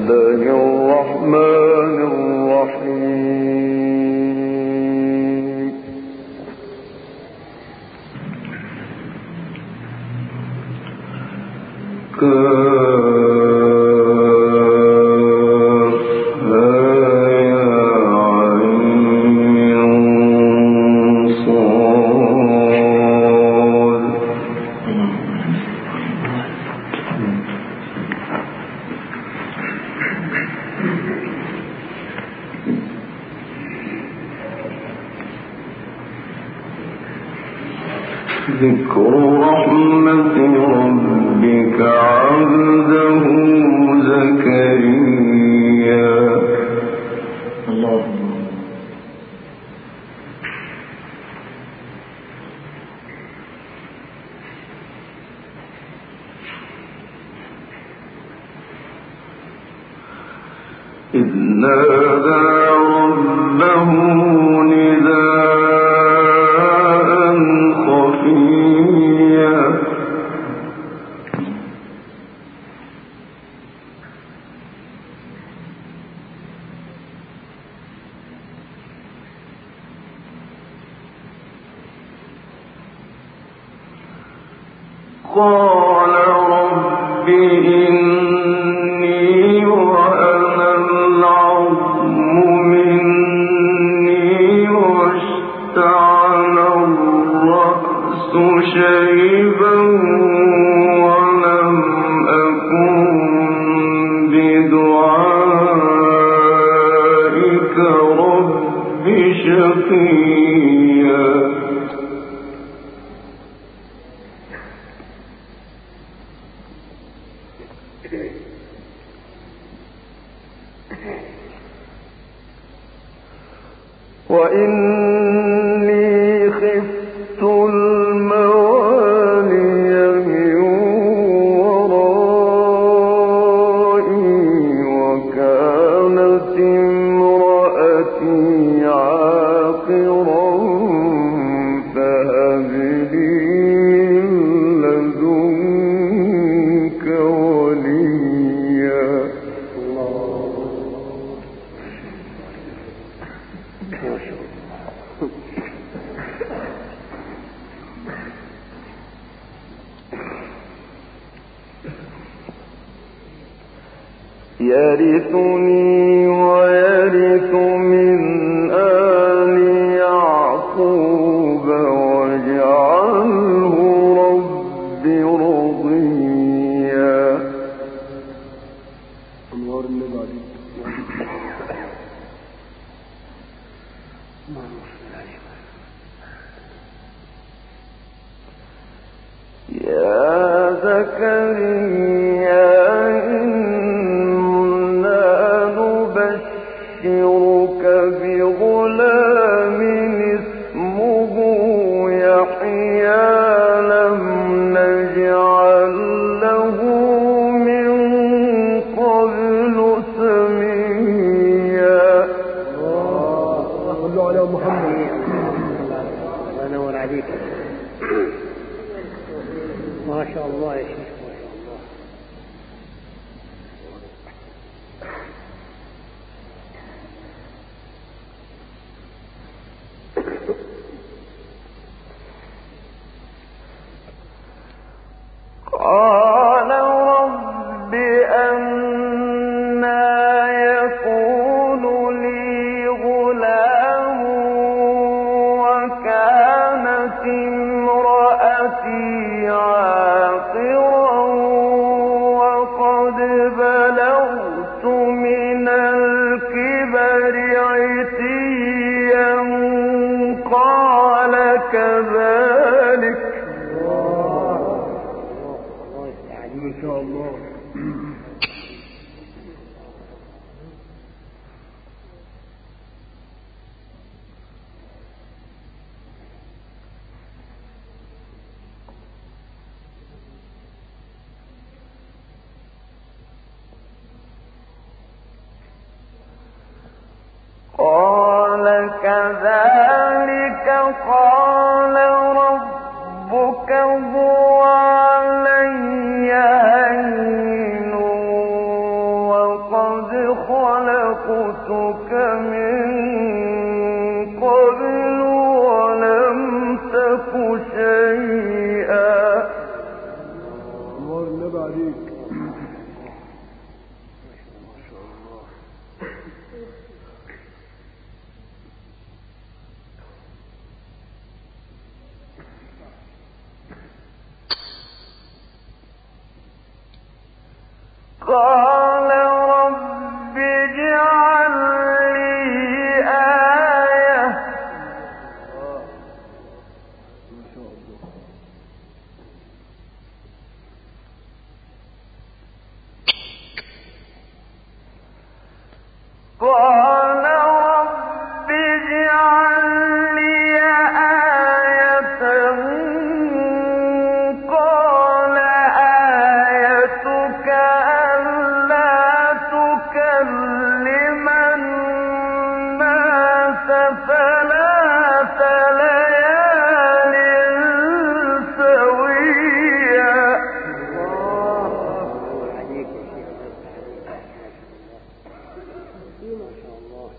الله الرحمن الرحيم ذكر رحمة ربك عبده زكريا. اللهم إذ نادى ربه قال رب إني وهن العظم مني واشتعل الرأس شيبا ولم أكن بدعائك رب شقيا. وإني خفت الموالي من ورائي وكانت امرأتي عاقرا فهب لي من لدنك وليا. يرثني ويرث من آل يعقوب واجعله رب رضيا. أنوار النبي يا زكريا نبشرك بغلام اسمه يحيى لم نجعل له من قبل سميا. صلوا على محمد. الله ينور عليك. ما شاء الله يا شيخ. قال رب أنى يكون لي غلام وكانت امرأتي عاقرا وقد بلغت من الكبر عتيا قال كذلك. ما شاء الله. قال كذلك قال ربك هو علي هين وقد خلقتك من قبل ولم تك شيئا. الله النبي عليك. قال رب اجعل لي آية. قال رب اجعل لي آية. قال آيتك ألا تكلم الناس ثلاث ليال سويا. ما شاء الله.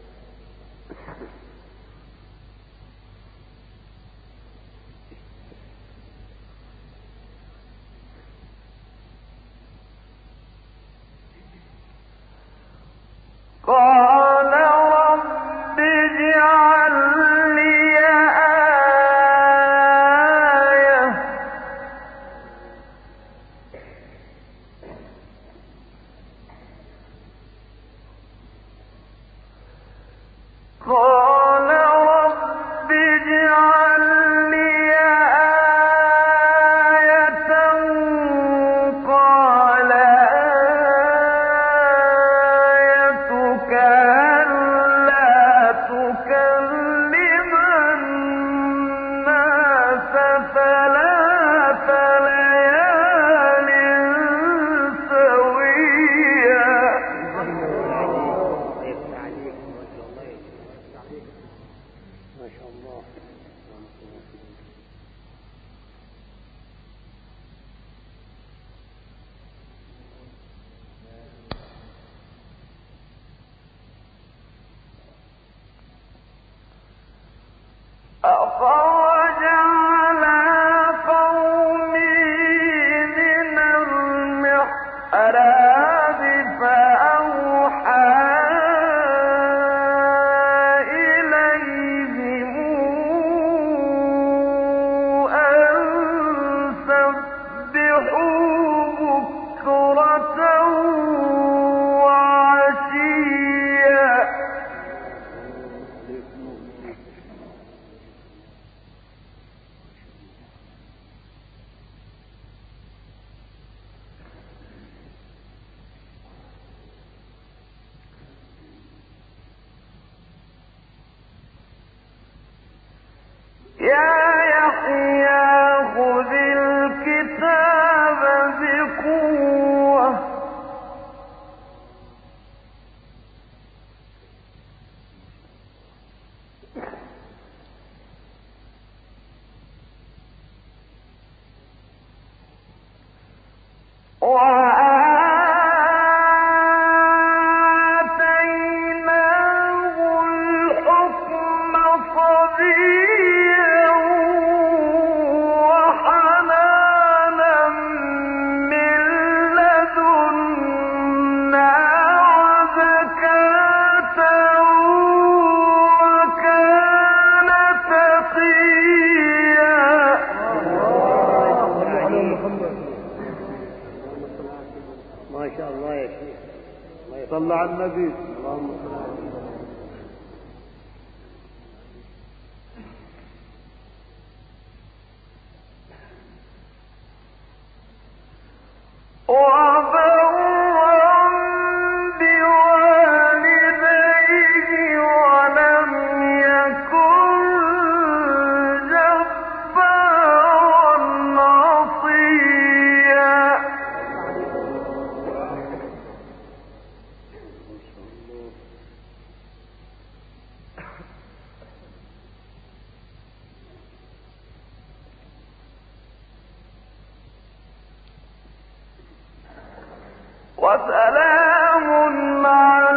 قال رب اجعل لي آية. قال رب اجعل لي آية. قال آيتك ألا تكلم الناس ثلاث ليال سويا. ما شاء الله. أخرج على قومه من المحراب فأوحى إليهم أن سبحوا بكرة وعشيا. يا يحيى خذ الكتاب بقوة. وآتيناه الحكم صبيا وحنانا من لدنا وزكاة وكان تقيا. ما شاء الله يا شيخ. صلى على النبي. اللهم صل على النبي. وبرا بوالديه ولم يكن جبارا عصيا. وسلام على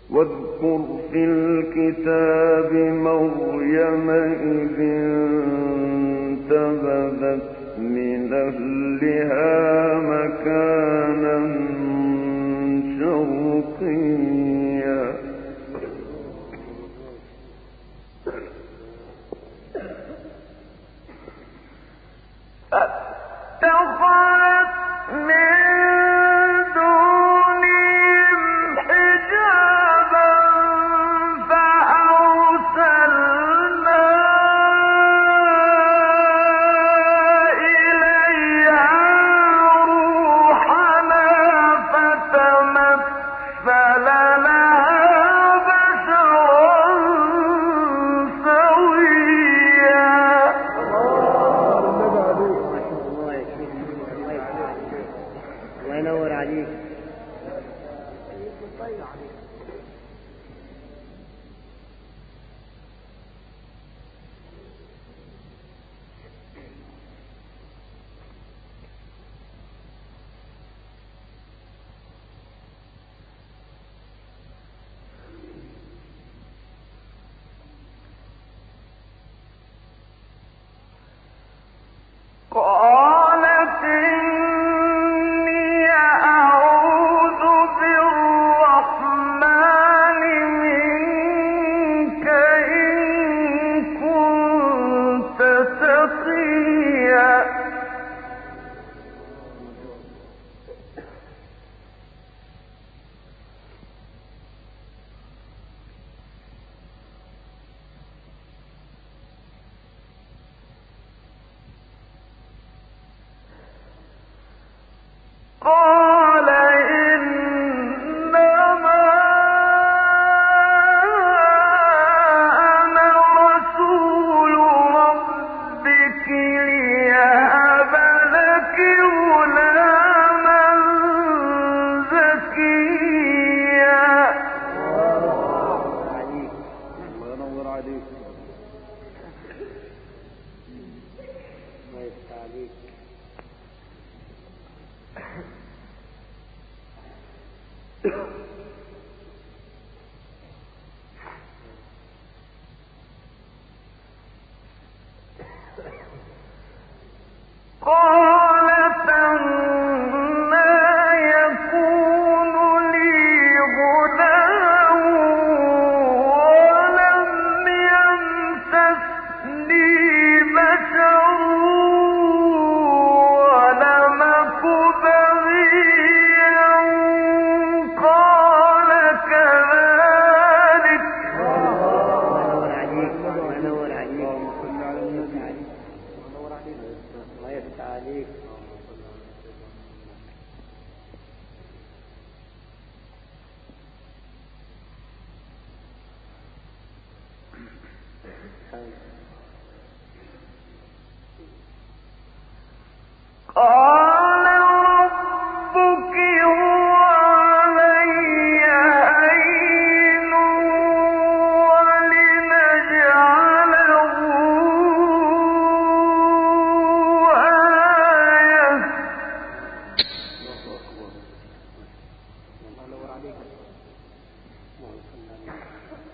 واذكر في الكتاب مريم إذ انتبذت من أهلها مكانا شرقيا فاتخذت من قالت إني أعوذ بالرحمن منك إن كنت تقيا قال إنما أنا رسول ربك ليهب لك غلاما زكيا الله ينور عليك. الله يفتح عليك. قالت أنى يكون لي غلام ولم يمسسني بشر ولم أك بغيا قال كذلك الله ينور عليك. اللهم صل على النبي. الله يفتح عليك. قال ربك هو علي هين ولنجعله آية الله ينور عليك. اللهم صل على النبي.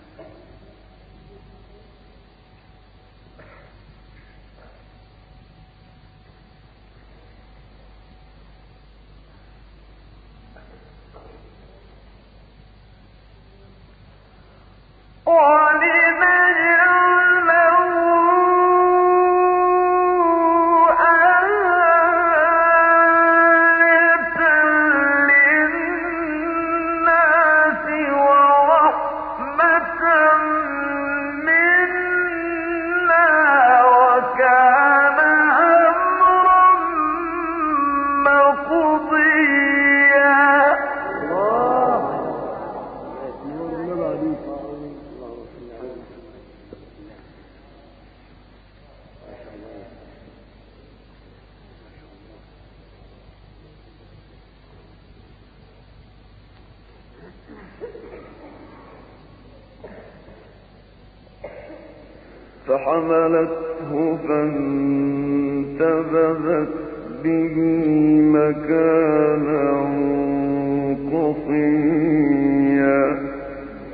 ولنجعله آية للناس ورحمة منا وكان أمرا مقضيا فحملته فانتبذت به مكانا قصيا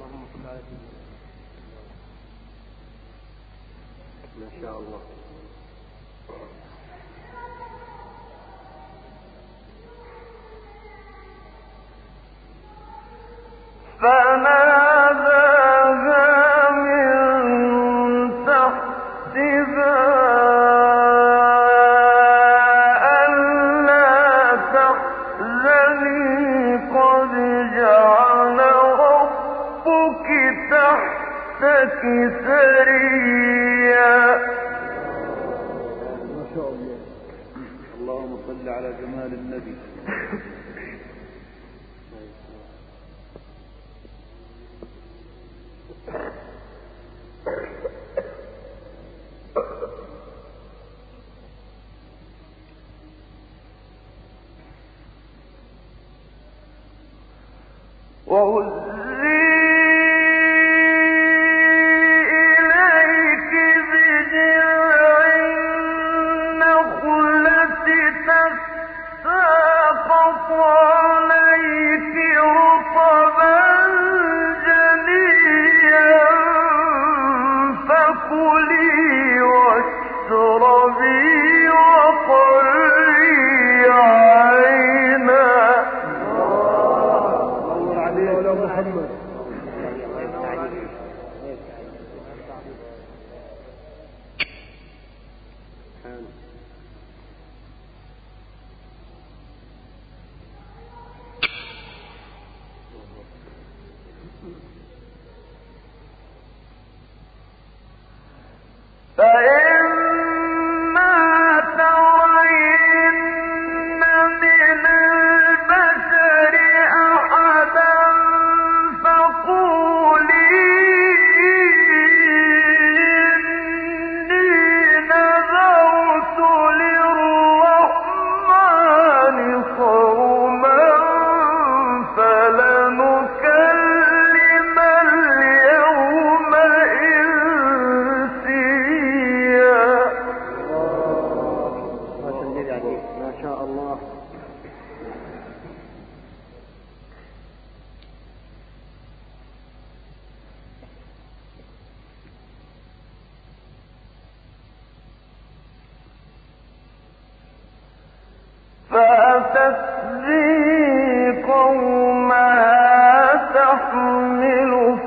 ما شاء الله. فناداها من تحتها ألا تحزني قد جعل ربك تحتك سريا. ما شاء الله. اللهم صل على جمال النبي. وهزي إليك بجذع النخلة تساقط عليك رطبا جنيا فكلي واشربي وقري عينا. محمد. فإما ترين من البشر أحدا فقولي إني نذرت للرحمن صوما فلنكلم اليوم إنسيا. ما شاء الله. فأتت به قومها تحمله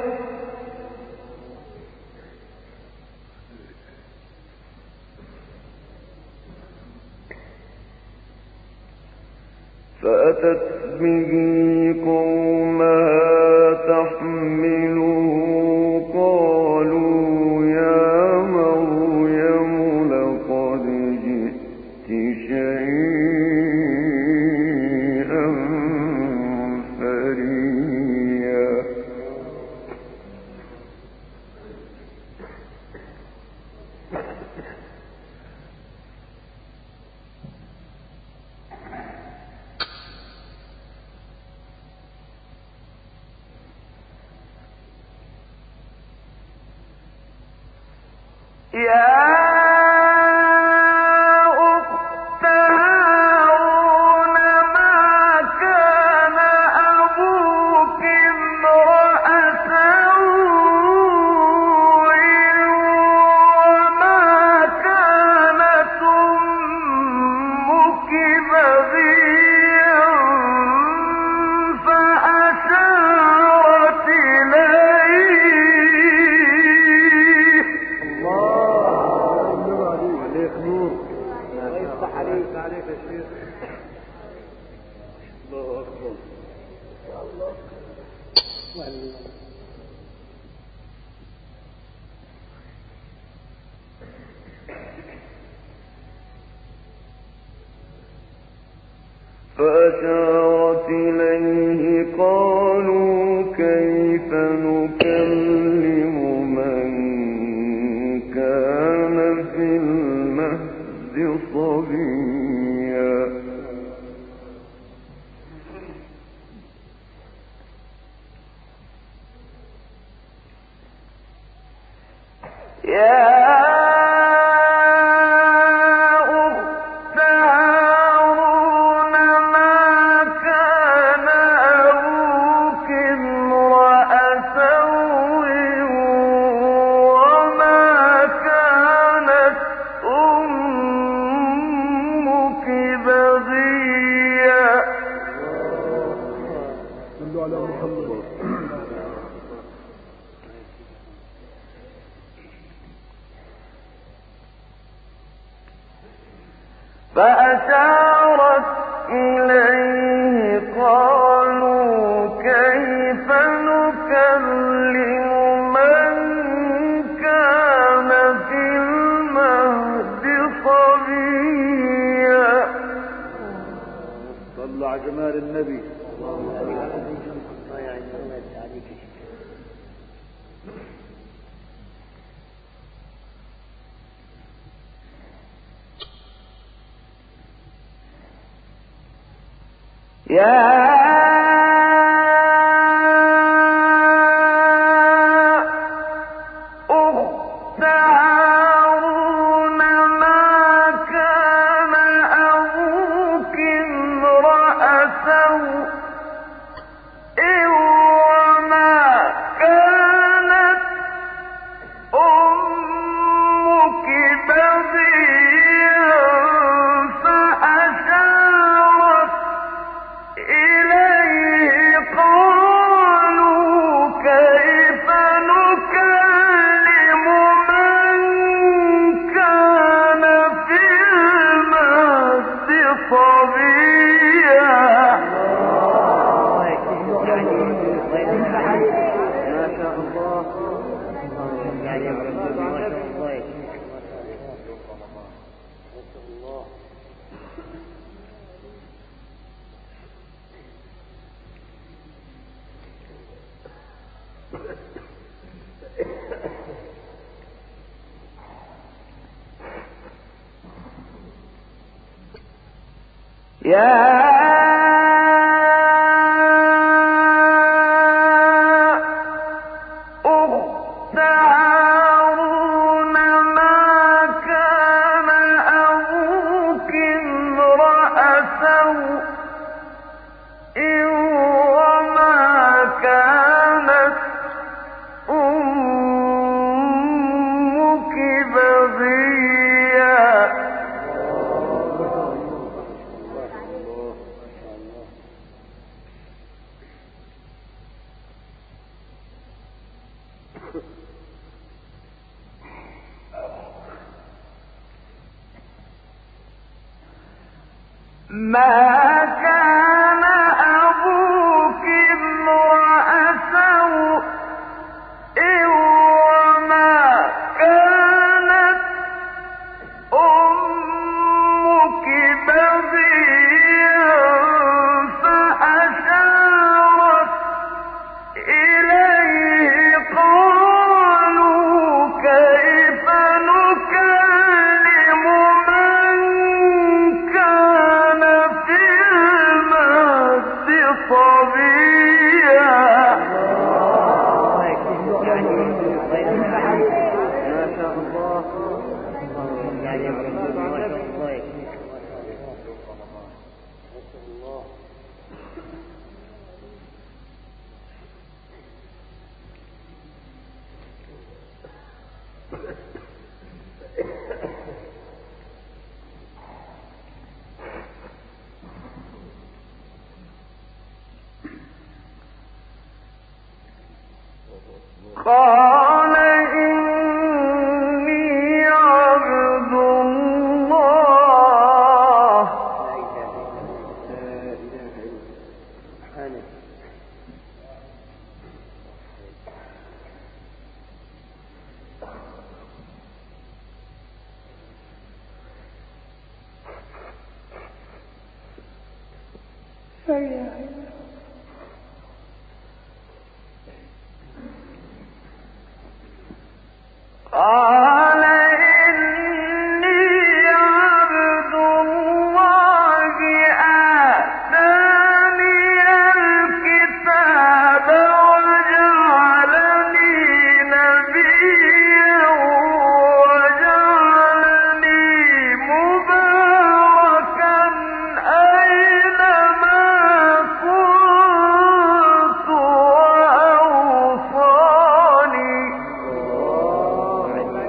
قالوا يا مريم لقد جئت شيئا فريا. يا أخت هارون ما كان أبوك امرأ سوء وما كانت أمك بغيا فأشارت إليه. عليك نور. الله يفتح عليك يا شيخ. الله أكبر. فأشارت إليه قالوا كيف نكلم من كان في المهد صبيا. يا أخت هارون ما كان أبوك امرأ سوء فأشارت إليه قالوا كيف نكلم من كان في المهد صبيا. صلوا على جمال النبي. يا أخت هارون ما كان أبوك امرأ سوء وما كانت أمك بغيا فأشارت إليه قالوا كيف نكلم من كان في المهد صبيا. ما شاء الله. يا أخت هارون ما كان أبوك امرأ سوء وما كانت أمك بغيا. ما كان أبوك امرأ سوء وما كانت أمك بغيا فأشارت إليه قالوا كيف نكلم من كان في المهد صبيا. ما شاء الله. قال إني عبد الله قال إني عبد الله آتاني الكتاب وجعلني نبيا وجعلني مباركا أينما كنت وأوصاني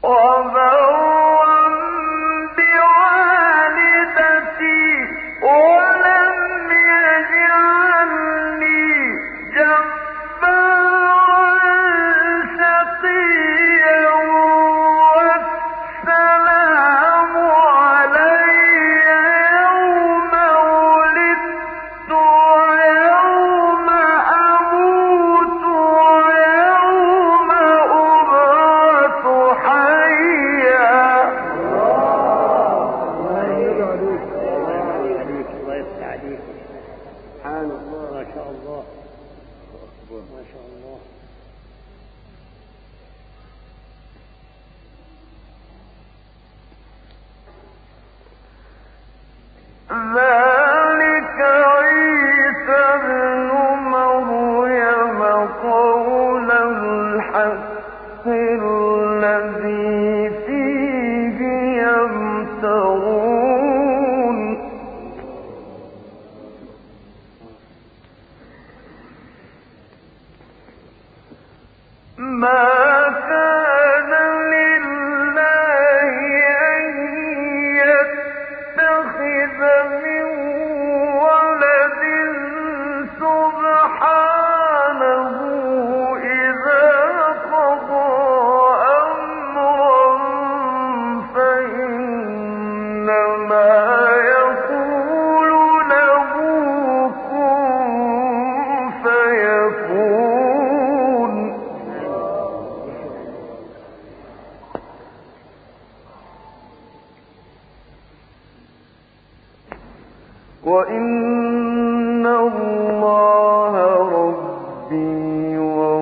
وإن الله ربي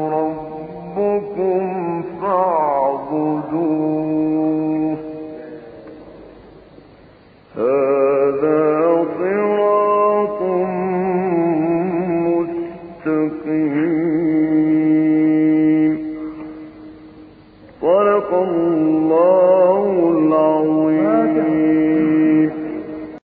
وربكم فاعبدوه هذا صراط مستقيم. صدق الله